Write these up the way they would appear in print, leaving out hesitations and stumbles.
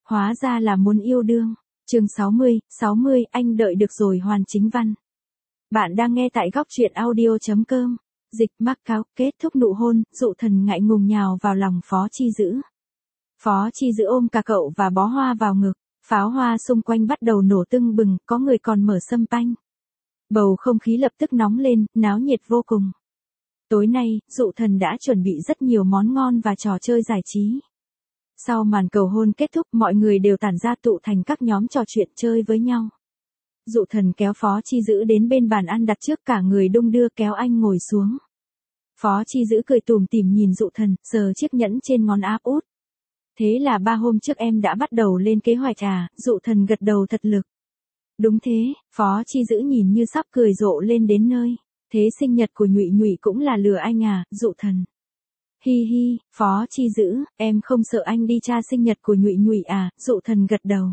Hóa ra là muốn yêu đương. Chương 60, anh đợi được rồi hoàn chính văn. Bạn đang nghe tại góc truyện audio.com. Dịch Macau kết thúc nụ hôn, Dụ Thần ngại ngùng nhào vào lòng Phó Chi Dữ. Phó Chi Dữ ôm cả cậu và bó hoa vào ngực, pháo hoa xung quanh bắt đầu nổ tưng bừng, có người còn mở sâm panh. Bầu không khí lập tức nóng lên, náo nhiệt vô cùng. Tối nay, Dụ Thần đã chuẩn bị rất nhiều món ngon và trò chơi giải trí. Sau màn cầu hôn kết thúc, mọi người đều tản ra tụ thành các nhóm trò chuyện chơi với nhau. Dụ Thần kéo Phó Chi Dữ đến bên bàn ăn đặt trước, cả người đung đưa kéo anh ngồi xuống. Phó Chi Dữ cười tủm tỉm nhìn Dụ Thần, sờ chiếc nhẫn trên ngón áp út. Thế là 3 hôm trước em đã bắt đầu lên kế hoạch à? Dụ Thần gật đầu thật lực. Đúng thế, Phó Chi Dữ nhìn như sắp cười rộ lên đến nơi. Thế sinh nhật của Nhụy Nhụy cũng là lừa anh à? Dụ Thần. Hi hi, Phó Chi Dữ, em không sợ anh đi tra sinh nhật của Nhụy Nhụy à? Dụ Thần gật đầu.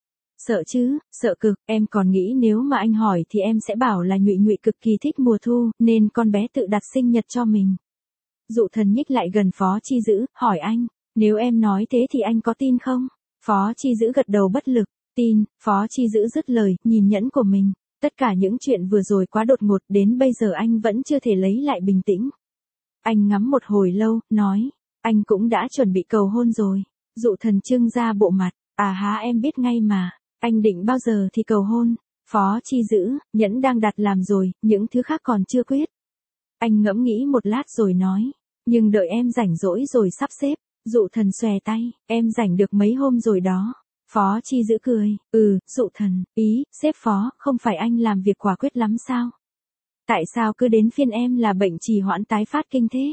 Sợ chứ, sợ cực, em còn nghĩ nếu mà anh hỏi thì em sẽ bảo là Nhụy Nhụy cực kỳ thích mùa thu, nên con bé tự đặt sinh nhật cho mình. Dụ Thần nhích lại gần Phó Chi Dữ, hỏi anh, nếu em nói thế thì anh có tin không? Phó Chi Dữ gật đầu bất lực, tin. Phó Chi Dữ dứt lời, nhìn nhẫn của mình. Tất cả những chuyện vừa rồi quá đột ngột, đến bây giờ anh vẫn chưa thể lấy lại bình tĩnh. Anh ngắm một hồi lâu, nói, anh cũng đã chuẩn bị cầu hôn rồi. Dụ Thần trưng ra bộ mặt, à há em biết ngay mà, anh định bao giờ thì cầu hôn? Phó Chi Dữ, nhẫn đang đặt làm rồi, những thứ khác còn chưa quyết. Anh ngẫm nghĩ một lát rồi nói, nhưng đợi em rảnh rỗi rồi sắp xếp. Dụ Thần xòe tay, em rảnh được mấy hôm rồi đó. Phó Chi Dữ cười, Dụ Thần, sếp Phó, không phải anh làm việc quả quyết lắm sao? Tại sao cứ đến phiên em là bệnh trì hoãn tái phát kinh thế?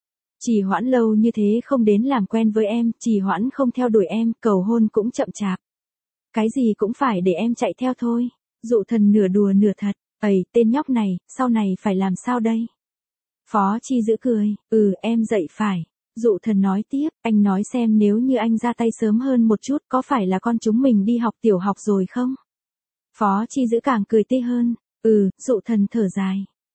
Trì hoãn lâu như thế không đến làm quen với em, trì hoãn không theo đuổi em, cầu hôn cũng chậm chạp. Cái gì cũng phải để em chạy theo thôi. Dụ Thần nửa đùa nửa thật, tên nhóc này, sau này phải làm sao đây? Phó Chi Dữ cười, em dậy phải. Dụ Thần nói tiếp, anh nói xem nếu như anh ra tay sớm hơn một chút có phải là con chúng mình đi học tiểu học rồi không? Phó Chi Dữ càng cười tê hơn, Dụ Thần thở dài.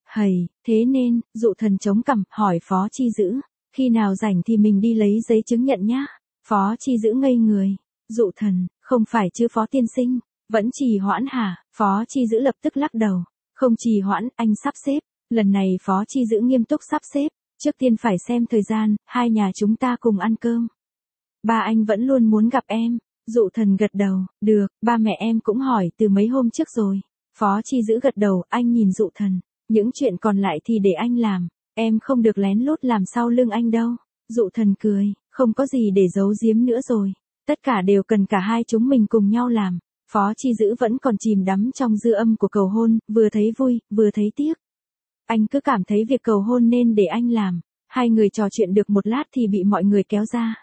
Thế nên, Dụ Thần chống cằm, hỏi Phó Chi Dữ, khi nào rảnh thì mình đi lấy giấy chứng nhận nhá. Phó Chi Dữ ngây người. Dụ Thần, không phải chứ Phó tiên sinh, vẫn trì hoãn hả? Phó Chi Dữ lập tức lắc đầu, không trì hoãn, anh sắp xếp. Lần này Phó Chi Dữ nghiêm túc sắp xếp. Trước tiên phải xem thời gian, hai nhà chúng ta cùng ăn cơm. Ba anh vẫn luôn muốn gặp em. Dụ Thần gật đầu, được, ba mẹ em cũng hỏi từ mấy hôm trước rồi. Phó Chi Dữ gật đầu, anh nhìn Dụ Thần, những chuyện còn lại thì để anh làm, em không được lén lút làm sau lưng anh đâu. Dụ Thần cười, không có gì để giấu giếm nữa rồi, tất cả đều cần cả hai chúng mình cùng nhau làm. Phó Chi Dữ vẫn còn chìm đắm trong dư âm của cầu hôn, vừa thấy vui, vừa thấy tiếc. Anh cứ cảm thấy việc cầu hôn nên để anh làm. Hai người trò chuyện được một lát thì bị mọi người kéo ra.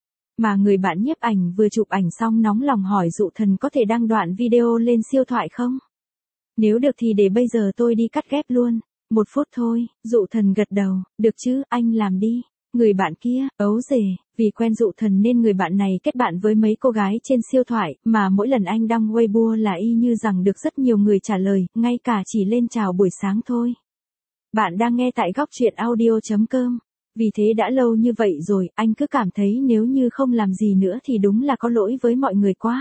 Mà người bạn nhiếp ảnh vừa chụp ảnh xong nóng lòng hỏi Dụ Thần có thể đăng đoạn video lên siêu thoại không? Nếu được thì để bây giờ tôi đi cắt ghép luôn. 1 phút thôi. Dụ Thần gật đầu, được chứ, anh làm đi. Người bạn kia, ấu dề, vì quen Dụ Thần nên người bạn này kết bạn với mấy cô gái trên siêu thoại, mà mỗi lần anh đăng Weibo là y như rằng được rất nhiều người trả lời, ngay cả chỉ lên chào buổi sáng thôi. Bạn đang nghe tại góc truyện audio.com. Vì thế đã lâu như vậy rồi, anh cứ cảm thấy nếu như không làm gì nữa thì đúng là có lỗi với mọi người quá.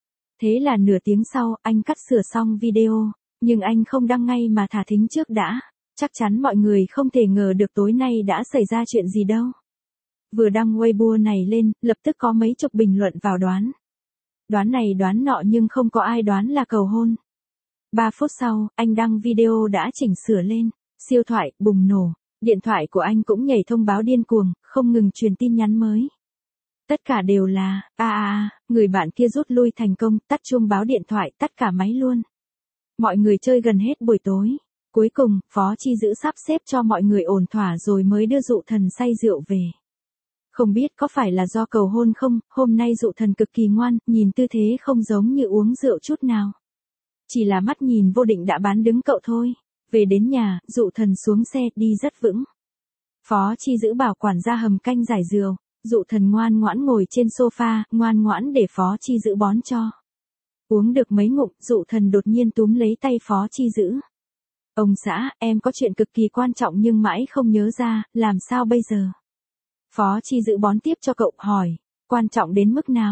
Thế là nửa tiếng sau, anh cắt sửa xong video, nhưng anh không đăng ngay mà thả thính trước đã. Chắc chắn mọi người không thể ngờ được tối nay đã xảy ra chuyện gì đâu. Vừa đăng Weibo này lên, lập tức có mấy chục bình luận vào đoán. Đoán này đoán nọ nhưng không có ai đoán là cầu hôn. 3 phút sau, anh đăng video đã chỉnh sửa lên. Siêu thoại bùng nổ, điện thoại của anh cũng nhảy thông báo điên cuồng, không ngừng truyền tin nhắn mới. Tất cả đều là, người bạn kia rút lui thành công, tắt chuông báo điện thoại, tắt cả máy luôn. Mọi người chơi gần hết buổi tối. Cuối cùng, Phó Chi Dữ sắp xếp cho mọi người ổn thỏa rồi mới đưa Dụ Thần say rượu về. Không biết có phải là do cầu hôn không, hôm nay Dụ Thần cực kỳ ngoan, nhìn tư thế không giống như uống rượu chút nào. Chỉ là mắt nhìn vô định đã bán đứng cậu thôi. Về đến nhà, Dụ Thần xuống xe, đi rất vững. Phó Chi Dữ bảo quản gia hầm canh giải rượu. Dụ Thần ngoan ngoãn ngồi trên sofa, ngoan ngoãn để Phó Chi Dữ bón cho. Uống được mấy ngụm, Dụ Thần đột nhiên túm lấy tay Phó Chi Dữ. Ông xã, em có chuyện cực kỳ quan trọng nhưng mãi không nhớ ra, làm sao bây giờ? Phó Chi Dữ bón tiếp cho cậu, hỏi, quan trọng đến mức nào?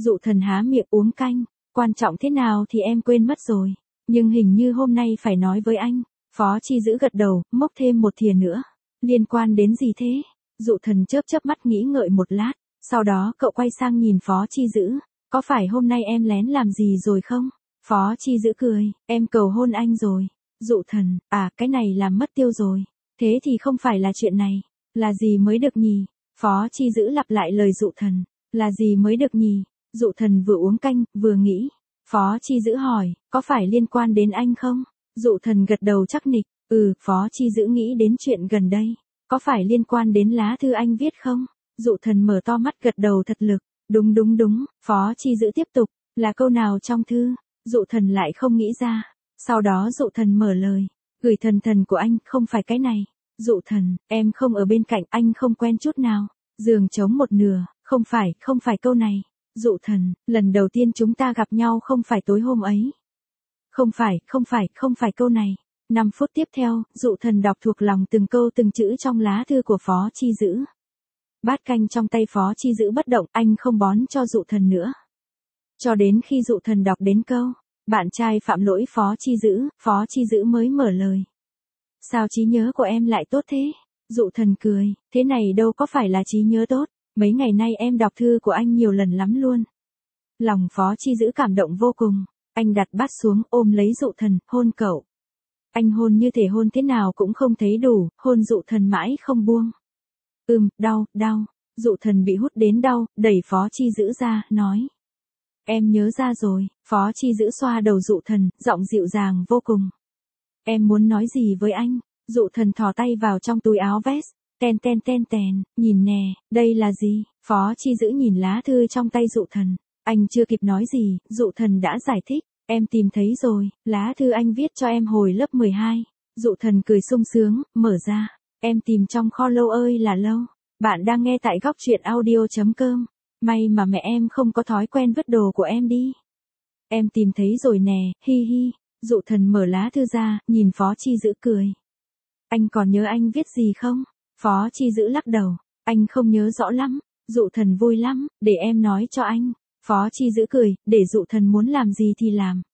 Dụ thần há miệng uống canh, quan trọng thế nào thì em quên mất rồi. Nhưng hình như hôm nay phải nói với anh. Phó Chi Dữ gật đầu, mốc thêm một thìa nữa. Liên quan đến gì thế? Dụ thần chớp chớp mắt nghĩ ngợi một lát. Sau đó cậu quay sang nhìn Phó Chi Dữ. Có phải hôm nay em lén làm gì rồi không? Phó Chi Dữ cười, em cầu hôn anh rồi. Dụ thần, cái này làm mất tiêu rồi. Thế thì không phải là chuyện này. Là gì mới được nhỉ? Phó Chi Dữ lặp lại lời dụ thần. Là gì mới được nhỉ? Dụ thần vừa uống canh, vừa nghĩ. Phó Chi Dữ hỏi, có phải liên quan đến anh không? Dụ thần gật đầu chắc nịch. Phó Chi Dữ nghĩ đến chuyện gần đây. Có phải liên quan đến lá thư anh viết không? Dụ thần mở to mắt gật đầu thật lực. Đúng. Phó Chi Dữ tiếp tục. Là câu nào trong thư? Dụ thần lại không nghĩ ra. Sau đó dụ thần mở lời. Gửi thần của anh, không phải cái này. Dụ thần, em không ở bên cạnh, anh không quen chút nào. Giường trống một nửa, không phải câu này. Dụ thần, lần đầu tiên chúng ta gặp nhau không phải tối hôm ấy. Không phải câu này. 5 phút tiếp theo, dụ thần đọc thuộc lòng từng câu từng chữ trong lá thư của Phó Chi Dữ. Bát canh trong tay Phó Chi Dữ bất động, anh không bón cho dụ thần nữa. Cho đến khi dụ thần đọc đến câu, bạn trai phạm lỗi Phó Chi Dữ mới mở lời. Sao trí nhớ của em lại tốt thế? Dụ thần cười, thế này đâu có phải là trí nhớ tốt, mấy ngày nay em đọc thư của anh nhiều lần lắm luôn. Lòng Phó Chi Dữ cảm động vô cùng, anh đặt bát xuống ôm lấy dụ thần, hôn cậu. Anh hôn như thể hôn thế nào cũng không thấy đủ, hôn dụ thần mãi không buông. Đau. Dụ thần bị hút đến đau, đẩy Phó Chi Dữ ra, nói. Em nhớ ra rồi. Phó Chi Dữ xoa đầu dụ thần, giọng dịu dàng vô cùng. Em muốn nói gì với anh? Dụ thần thò tay vào trong túi áo vest. Ten, nhìn nè, đây là gì? Phó Chi Dữ nhìn lá thư trong tay dụ thần. Anh chưa kịp nói gì, dụ thần đã giải thích. Em tìm thấy rồi, lá thư anh viết cho em hồi lớp 12. Dụ thần cười sung sướng, mở ra. Em tìm trong kho lâu ơi là lâu. Bạn đang nghe tại góc truyện audio.com. May mà mẹ em không có thói quen vứt đồ của em đi. Em tìm thấy rồi nè, hi hi. Dụ thần mở lá thư ra, nhìn Phó Chi Dữ cười. Anh còn nhớ anh viết gì không? Phó Chi Dữ lắc đầu. Anh không nhớ rõ lắm. Dụ thần vui lắm, để em nói cho anh. Phó Chi Dữ cười, để dụ thần muốn làm gì thì làm.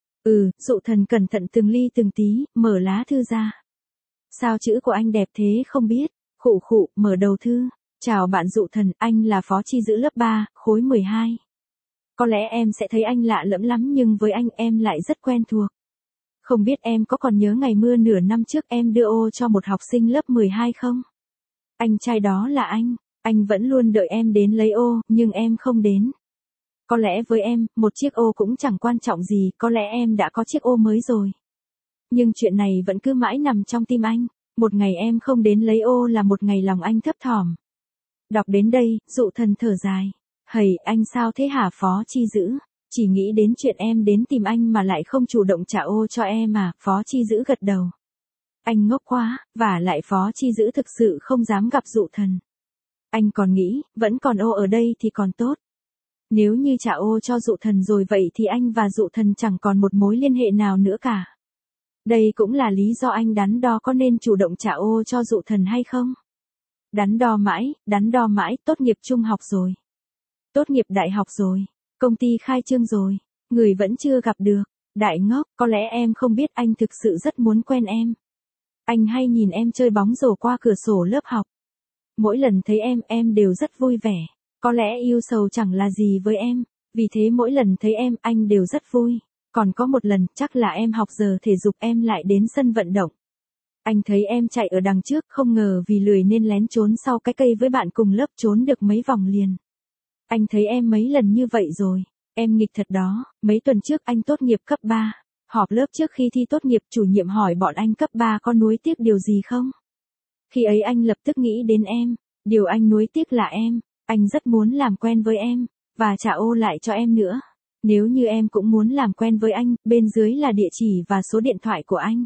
Dụ thần cẩn thận từng ly từng tí, mở lá thư ra. Sao chữ của anh đẹp thế không biết? Khụ, mở đầu thư. Chào bạn dụ thần, anh là Phó Chi Dữ lớp 3, khối 12. Có lẽ em sẽ thấy anh lạ lẫm lắm nhưng với anh em lại rất quen thuộc. Không biết em có còn nhớ ngày mưa nửa năm trước em đưa ô cho một học sinh lớp 12 không? Anh trai đó là anh vẫn luôn đợi em đến lấy ô, nhưng em không đến. Có lẽ với em, một chiếc ô cũng chẳng quan trọng gì, có lẽ em đã có chiếc ô mới rồi. Nhưng chuyện này vẫn cứ mãi nằm trong tim anh, một ngày em không đến lấy ô là một ngày lòng anh thấp thỏm. Đọc đến đây, dụ thần thở dài. Hầy, anh sao thế hả Phó Chi Dữ? Chỉ nghĩ đến chuyện em đến tìm anh mà lại không chủ động trả ô cho em à? Phó Chi Dữ gật đầu. Anh ngốc quá, và lại Phó Chi Dữ thực sự không dám gặp dụ thần. Anh còn nghĩ, vẫn còn ô ở đây thì còn tốt. Nếu như trả ô cho dụ thần rồi vậy thì anh và dụ thần chẳng còn một mối liên hệ nào nữa cả. Đây cũng là lý do anh đắn đo có nên chủ động trả ô cho dụ thần hay không. Đắn đo mãi, tốt nghiệp trung học rồi. Tốt nghiệp đại học rồi. Công ty khai trương rồi. Người vẫn chưa gặp được. Đại ngốc, có lẽ em không biết anh thực sự rất muốn quen em. Anh hay nhìn em chơi bóng rổ qua cửa sổ lớp học. Mỗi lần thấy em đều rất vui vẻ. Có lẽ yêu sầu chẳng là gì với em. Vì thế mỗi lần thấy em, anh đều rất vui. Còn có một lần, chắc là em học giờ thể dục em lại đến sân vận động. Anh thấy em chạy ở đằng trước, không ngờ vì lười nên lén trốn sau cái cây với bạn cùng lớp trốn được mấy vòng liền. Anh thấy em mấy lần như vậy rồi. Em nghịch thật đó, mấy tuần trước anh tốt nghiệp cấp 3. Họp lớp trước khi thi tốt nghiệp chủ nhiệm hỏi bọn anh cấp 3 có nuối tiếc điều gì không? Khi ấy anh lập tức nghĩ đến em. Điều anh nuối tiếc là em. Anh rất muốn làm quen với em. Và trả ô lại cho em nữa. Nếu như em cũng muốn làm quen với anh, bên dưới là địa chỉ và số điện thoại của anh.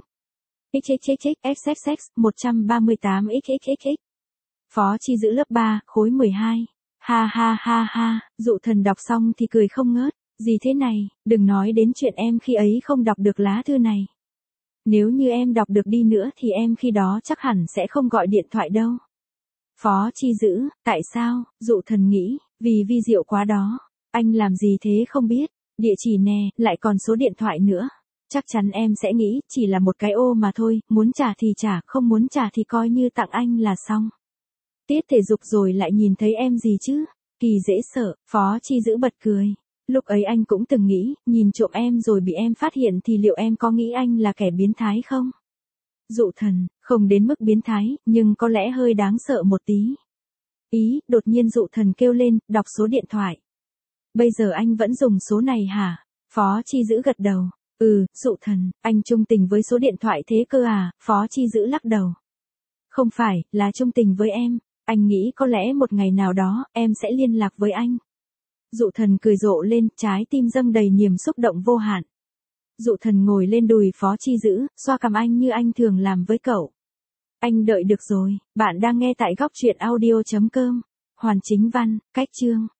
XXXXXXX 138XXXX. Phó Chi Dữ lớp 3, khối 12. Ha, dụ thần đọc xong thì cười không ngớt. Gì thế này, đừng nói đến chuyện em khi ấy không đọc được lá thư này. Nếu như em đọc được đi nữa thì em khi đó chắc hẳn sẽ không gọi điện thoại đâu. Phó Chi Dữ, tại sao? Dụ thần nghĩ, vì vi diệu quá đó. Anh làm gì thế không biết, địa chỉ nè, lại còn số điện thoại nữa. Chắc chắn em sẽ nghĩ, chỉ là một cái ô mà thôi, muốn trả thì trả, không muốn trả thì coi như tặng anh là xong. Tiết thể dục rồi lại nhìn thấy em gì chứ? Kỳ dễ sợ, Phó Chi Dữ bật cười. Lúc ấy anh cũng từng nghĩ, nhìn trộm em rồi bị em phát hiện thì liệu em có nghĩ anh là kẻ biến thái không? Dụ Thần, không đến mức biến thái, nhưng có lẽ hơi đáng sợ một tí. Ý, đột nhiên Dụ Thần kêu lên, đọc số điện thoại. Bây giờ anh vẫn dùng số này hả? Phó Chi Dữ gật đầu. Dụ Thần, anh trung tình với số điện thoại thế cơ à? Phó Chi Dữ lắc đầu. Không phải, là trung tình với em. Anh nghĩ có lẽ một ngày nào đó, em sẽ liên lạc với anh. Dụ Thần cười rộ lên, trái tim dâng đầy niềm xúc động vô hạn. Dụ Thần ngồi lên đùi Phó Chi Dữ, xoa cằm anh như anh thường làm với cậu. Anh đợi được rồi, bạn đang nghe tại góc truyện audio.com. Hoàn Chính Văn, cách chương.